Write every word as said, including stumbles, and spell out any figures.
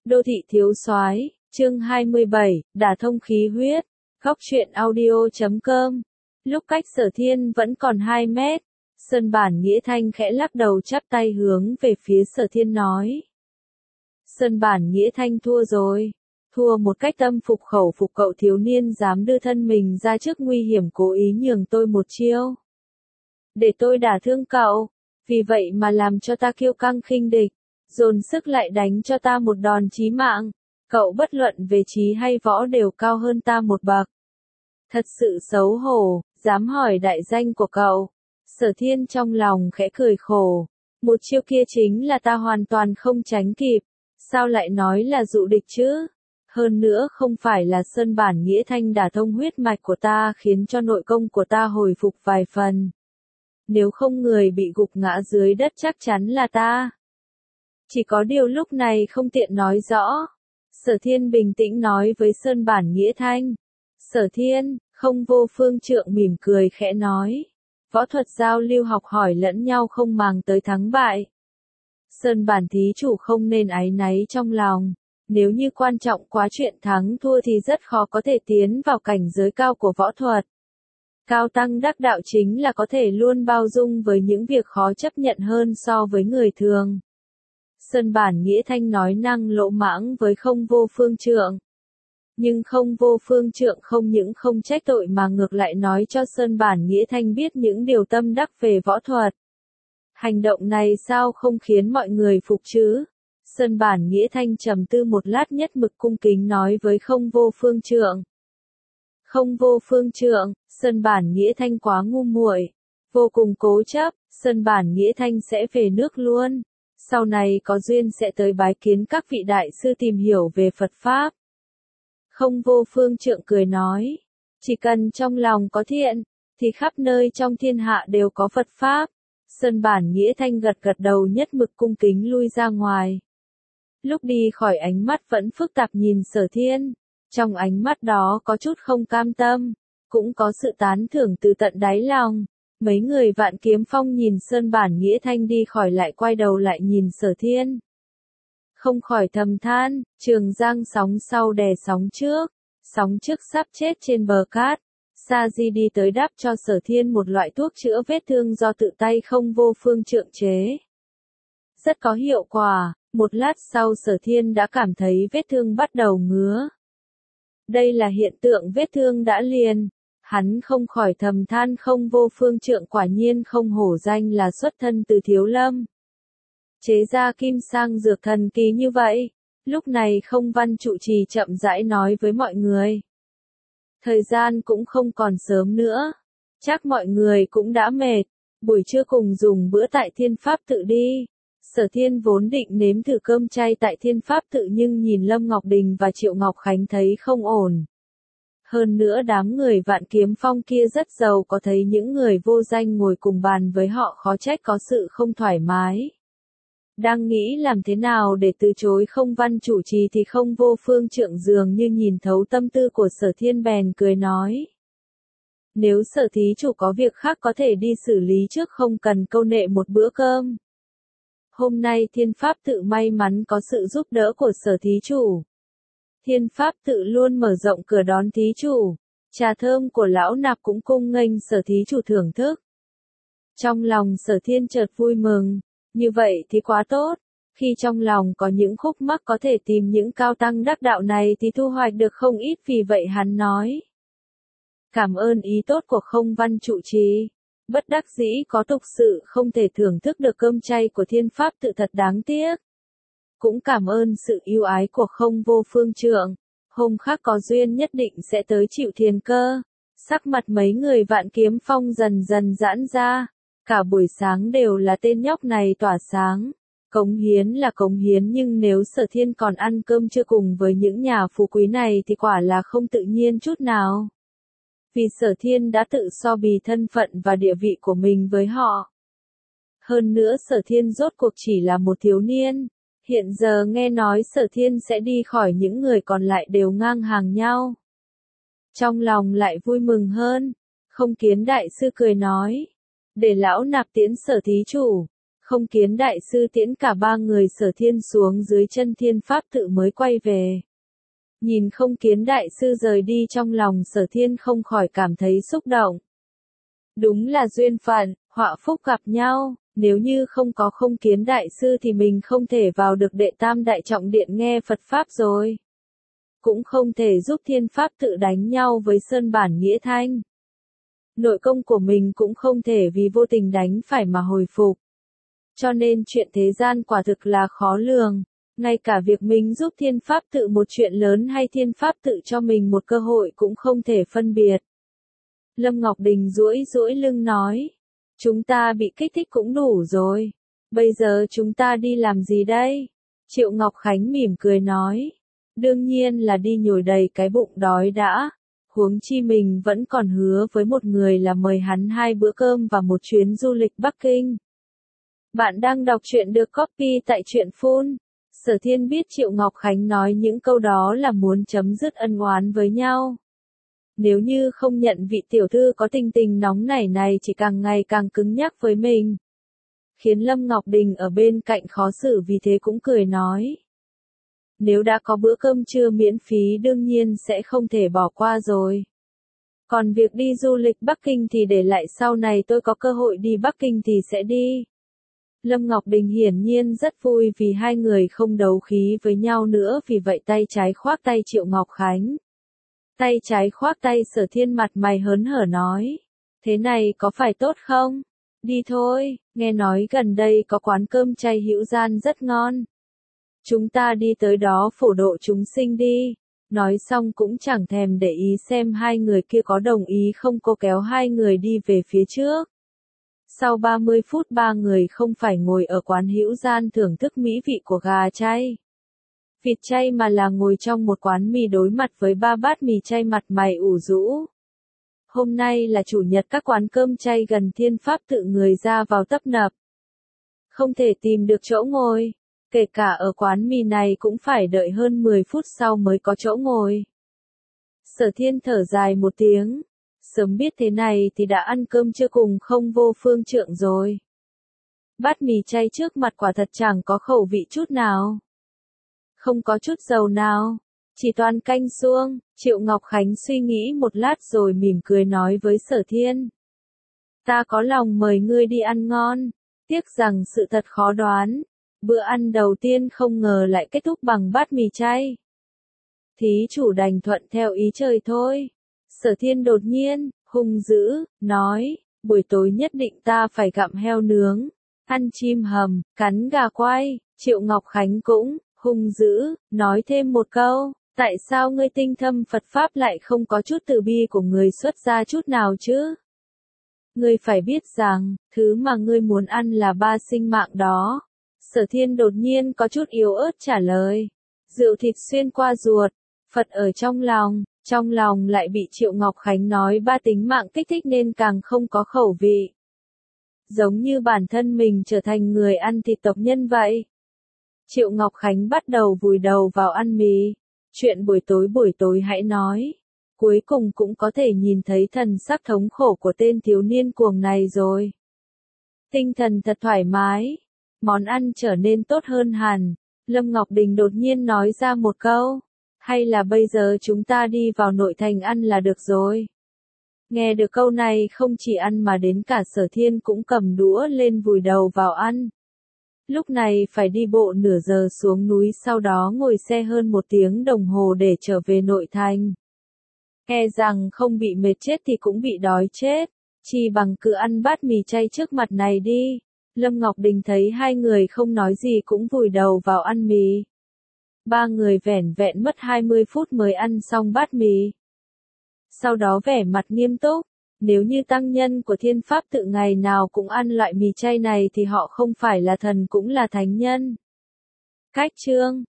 Đô thị thiếu soái, chương hai mươi bảy, đả thông khí huyết, góc truyện audio chấm com. Lúc cách Sở Thiên vẫn còn hai mét, Sơn Bản Nghĩa Thanh khẽ lắc đầu chắp tay hướng về phía Sở Thiên nói. Sơn Bản Nghĩa Thanh thua rồi. Thua một cách tâm phục khẩu phục, cậu thiếu niên dám đưa thân mình ra trước nguy hiểm cố ý nhường tôi một chiêu. Để tôi đả thương cậu, vì vậy mà làm cho ta kiêu căng khinh địch, dồn sức lại đánh cho ta một đòn chí mạng. Cậu bất luận về trí hay võ đều cao hơn ta một bậc. Thật sự xấu hổ, dám hỏi đại danh của cậu. Sở Thiên trong lòng khẽ cười khổ. Một chiêu kia chính là ta hoàn toàn không tránh kịp. Sao lại nói là dụ địch chứ? Hơn nữa không phải là Sơn Bản Nghĩa Thanh đả thông huyết mạch của ta khiến cho nội công của ta hồi phục vài phần. Nếu không người bị gục ngã dưới đất chắc chắn là ta. Chỉ có điều lúc này không tiện nói rõ. Sở Thiên bình tĩnh nói với Sơn Bản Nghĩa Thanh. Sở Thiên, không vô phương trượng mỉm cười khẽ nói. Võ thuật giao lưu học hỏi lẫn nhau không màng tới thắng bại. Sơn Bản thí chủ không nên áy náy trong lòng. Nếu như quan trọng quá chuyện thắng thua thì rất khó có thể tiến vào cảnh giới cao của võ thuật. Cao tăng đắc đạo chính là có thể luôn bao dung với những việc khó chấp nhận hơn so với người thường. Sơn Bản Nghĩa Thanh nói năng lỗ mãng với không vô phương trượng. Nhưng không vô phương trượng không những không trách tội mà ngược lại nói cho Sơn Bản Nghĩa Thanh biết những điều tâm đắc về võ thuật. Hành động này sao không khiến mọi người phục chứ? Sơn Bản Nghĩa Thanh trầm tư một lát nhất mực cung kính nói với không vô phương trượng. Không vô phương trượng, Sơn Bản Nghĩa Thanh quá ngu muội, vô cùng cố chấp, Sơn Bản Nghĩa Thanh sẽ về nước luôn. Sau này có duyên sẽ tới bái kiến các vị đại sư tìm hiểu về Phật Pháp. Không vô phương trượng cười nói, chỉ cần trong lòng có thiện, thì khắp nơi trong thiên hạ đều có Phật Pháp. Sơn Bản Nghĩa Thanh gật gật đầu nhất mực cung kính lui ra ngoài. Lúc đi khỏi ánh mắt vẫn phức tạp nhìn Sở Thiên, trong ánh mắt đó có chút không cam tâm, cũng có sự tán thưởng từ tận đáy lòng. Mấy người Vạn Kiếm Phong nhìn Sơn Bản Nghĩa Thanh đi khỏi lại quay đầu lại nhìn Sở Thiên. Không khỏi thầm than, Trường Giang sóng sau đè sóng trước, sóng trước sắp chết trên bờ cát. Sa Di đi tới đắp cho Sở Thiên một loại thuốc chữa vết thương do tự tay không vô phương trượng chế. Rất có hiệu quả, một lát sau Sở Thiên đã cảm thấy vết thương bắt đầu ngứa. Đây là hiện tượng vết thương đã liền. Hắn không khỏi thầm than không vô phương trượng quả nhiên không hổ danh là xuất thân từ Thiếu Lâm. Chế ra kim sang dược thần kỳ như vậy. Lúc này không văn trụ trì chậm rãi nói với mọi người. Thời gian cũng không còn sớm nữa. Chắc mọi người cũng đã mệt. Buổi trưa cùng dùng bữa tại Thiên Pháp Tự đi. Sở Thiên vốn định nếm thử cơm chay tại Thiên Pháp Tự nhưng nhìn Lâm Ngọc Đình và Triệu Ngọc Khánh thấy không ổn. Hơn nữa đám người Vạn Kiếm Phong kia rất giàu, có thấy những người vô danh ngồi cùng bàn với họ khó trách có sự không thoải mái. Đang nghĩ làm thế nào để từ chối không văn chủ trì thì không vô phương trượng dường như nhìn thấu tâm tư của Sở Thiên bèn cười nói. Nếu Sở thí chủ có việc khác có thể đi xử lý trước, không cần câu nệ một bữa cơm. Hôm nay Thiên Pháp Tự may mắn có sự giúp đỡ của Sở thí chủ. Thiên Pháp Tự luôn mở rộng cửa đón thí chủ. Trà thơm của lão nạp cũng cung nghênh Sở thí chủ thưởng thức. Trong lòng Sở Thiên chợt vui mừng. Như vậy thì quá tốt. Khi trong lòng có những khúc mắc có thể tìm những cao tăng đắc đạo này thì thu hoạch được không ít, vì vậy hắn nói. Cảm ơn ý tốt của không văn trụ trì. Bất đắc dĩ có tục sự không thể thưởng thức được cơm chay của Thiên Pháp Tự thật đáng tiếc. Cũng cảm ơn sự yêu ái của không vô phương trượng. Hôm khác có duyên nhất định sẽ tới chịu thiền cơ. Sắc mặt mấy người Vạn Kiếm Phong dần dần giãn ra. Cả buổi sáng đều là tên nhóc này tỏa sáng. Cống hiến là cống hiến, nhưng nếu Sở Thiên còn ăn cơm trưa cùng với những nhà phú quý này thì quả là không tự nhiên chút nào. Vì Sở Thiên đã tự so bì thân phận và địa vị của mình với họ. Hơn nữa Sở Thiên rốt cuộc chỉ là một thiếu niên. Hiện giờ nghe nói Sở Thiên sẽ đi khỏi, những người còn lại đều ngang hàng nhau. Trong lòng lại vui mừng hơn. Không Kiến đại sư cười nói. Để lão nạp tiễn Sở thí chủ. Không Kiến đại sư tiễn cả ba người Sở Thiên xuống dưới chân Thiên Pháp tự mới quay về. Nhìn Không Kiến đại sư rời đi, trong lòng Sở Thiên không khỏi cảm thấy xúc động. Đúng là duyên phận, họa phúc gặp nhau, nếu như không có Không Kiến đại sư thì mình không thể vào được Đệ Tam Đại Trọng Điện nghe Phật Pháp rồi. Cũng không thể giúp Thiên Pháp tự đánh nhau với Sơn Bản Nghĩa Thanh. Nội công của mình cũng không thể vì vô tình đánh phải mà hồi phục. Cho nên chuyện thế gian quả thực là khó lường. Ngay cả việc mình giúp Thiên Pháp tự một chuyện lớn hay Thiên Pháp tự cho mình một cơ hội cũng không thể phân biệt. Lâm Ngọc Đình duỗi duỗi lưng nói. Chúng ta bị kích thích cũng đủ rồi. Bây giờ chúng ta đi làm gì đây? Triệu Ngọc Khánh mỉm cười nói. Đương nhiên là đi nhồi đầy cái bụng đói đã. Huống chi mình vẫn còn hứa với một người là mời hắn hai bữa cơm và một chuyến du lịch Bắc Kinh. Bạn đang đọc truyện được copy tại truyện phun. Sở Thiên biết Triệu Ngọc Khánh nói những câu đó là muốn chấm dứt ân oán với nhau. Nếu như không nhận vị tiểu thư có tình tình nóng nảy này chỉ càng ngày càng cứng nhắc với mình. Khiến Lâm Ngọc Đình ở bên cạnh khó xử, vì thế cũng cười nói. Nếu đã có bữa cơm trưa miễn phí đương nhiên sẽ không thể bỏ qua rồi. Còn việc đi du lịch Bắc Kinh thì để lại sau này, tôi có cơ hội đi Bắc Kinh thì sẽ đi. Lâm Ngọc Đình hiển nhiên rất vui vì hai người không đấu khí với nhau nữa, vì vậy tay trái khoác tay Triệu Ngọc Khánh. Tay trái khoác tay Sở Thiên, mặt mày hớn hở nói. Thế này có phải tốt không? Đi thôi, nghe nói gần đây có quán cơm chay Hữu Gian rất ngon. Chúng ta đi tới đó phổ độ chúng sinh đi. Nói xong cũng chẳng thèm để ý xem hai người kia có đồng ý không, cô kéo hai người đi về phía trước. Sau ba mươi phút ba người không phải ngồi ở quán Hữu Gian thưởng thức mỹ vị của gà chay, vịt chay, mà là ngồi trong một quán mì đối mặt với ba bát mì chay, mặt mày ủ rũ. Hôm nay là chủ nhật, các quán cơm chay gần Thiên Pháp tự người ra vào tấp nập. Không thể tìm được chỗ ngồi. Kể cả ở quán mì này cũng phải đợi hơn mười phút sau mới có chỗ ngồi. Sở Thiên thở dài một tiếng. Sớm biết thế này thì đã ăn cơm trưa cùng Không Vô Phương Trượng rồi. Bát mì chay trước mặt quả thật chẳng có khẩu vị chút nào. Không có chút dầu nào. Chỉ toàn canh suông. Triệu Ngọc Khánh suy nghĩ một lát rồi mỉm cười nói với Sở Thiên. Ta có lòng mời ngươi đi ăn ngon. Tiếc rằng sự thật khó đoán. Bữa ăn đầu tiên không ngờ lại kết thúc bằng bát mì chay. Thí chủ đành thuận theo ý trời thôi. Sở Thiên đột nhiên, hung dữ, nói, buổi tối nhất định ta phải gặm heo nướng, ăn chim hầm, cắn gà quay. Triệu Ngọc Khánh cũng, hung dữ, nói thêm một câu, tại sao ngươi tinh thâm Phật Pháp lại không có chút từ bi của người xuất gia chút nào chứ? Ngươi phải biết rằng, thứ mà ngươi muốn ăn là ba sinh mạng đó. Sở Thiên đột nhiên có chút yếu ớt trả lời. Rượu thịt xuyên qua ruột, Phật ở trong lòng, trong lòng lại bị Triệu Ngọc Khánh nói ba tính mạng kích thích nên càng không có khẩu vị. Giống như bản thân mình trở thành người ăn thịt tộc nhân vậy. Triệu Ngọc Khánh bắt đầu vùi đầu vào ăn mì. Chuyện buổi tối buổi tối hãy nói. Cuối cùng cũng có thể nhìn thấy thần sắc thống khổ của tên thiếu niên cuồng này rồi. Tinh thần thật thoải mái. Món ăn trở nên tốt hơn hẳn. Lâm Ngọc Đình đột nhiên nói ra một câu. Hay là bây giờ chúng ta đi vào nội thành ăn là được rồi. Nghe được câu này không chỉ ăn mà đến cả Sở Thiên cũng cầm đũa lên vùi đầu vào ăn. Lúc này phải đi bộ nửa giờ xuống núi, sau đó ngồi xe hơn một tiếng đồng hồ để trở về nội thành. E rằng không bị mệt chết thì cũng bị đói chết. Chỉ bằng cứ ăn bát mì chay trước mặt này đi. Lâm Ngọc Đình thấy hai người không nói gì cũng vùi đầu vào ăn mì. Ba người vẻn vẹn mất hai mươi phút mới ăn xong bát mì. Sau đó vẻ mặt nghiêm túc. Nếu như tăng nhân của Thiên Pháp tự ngày nào cũng ăn loại mì chay này thì họ không phải là thần cũng là thánh nhân. Cách chương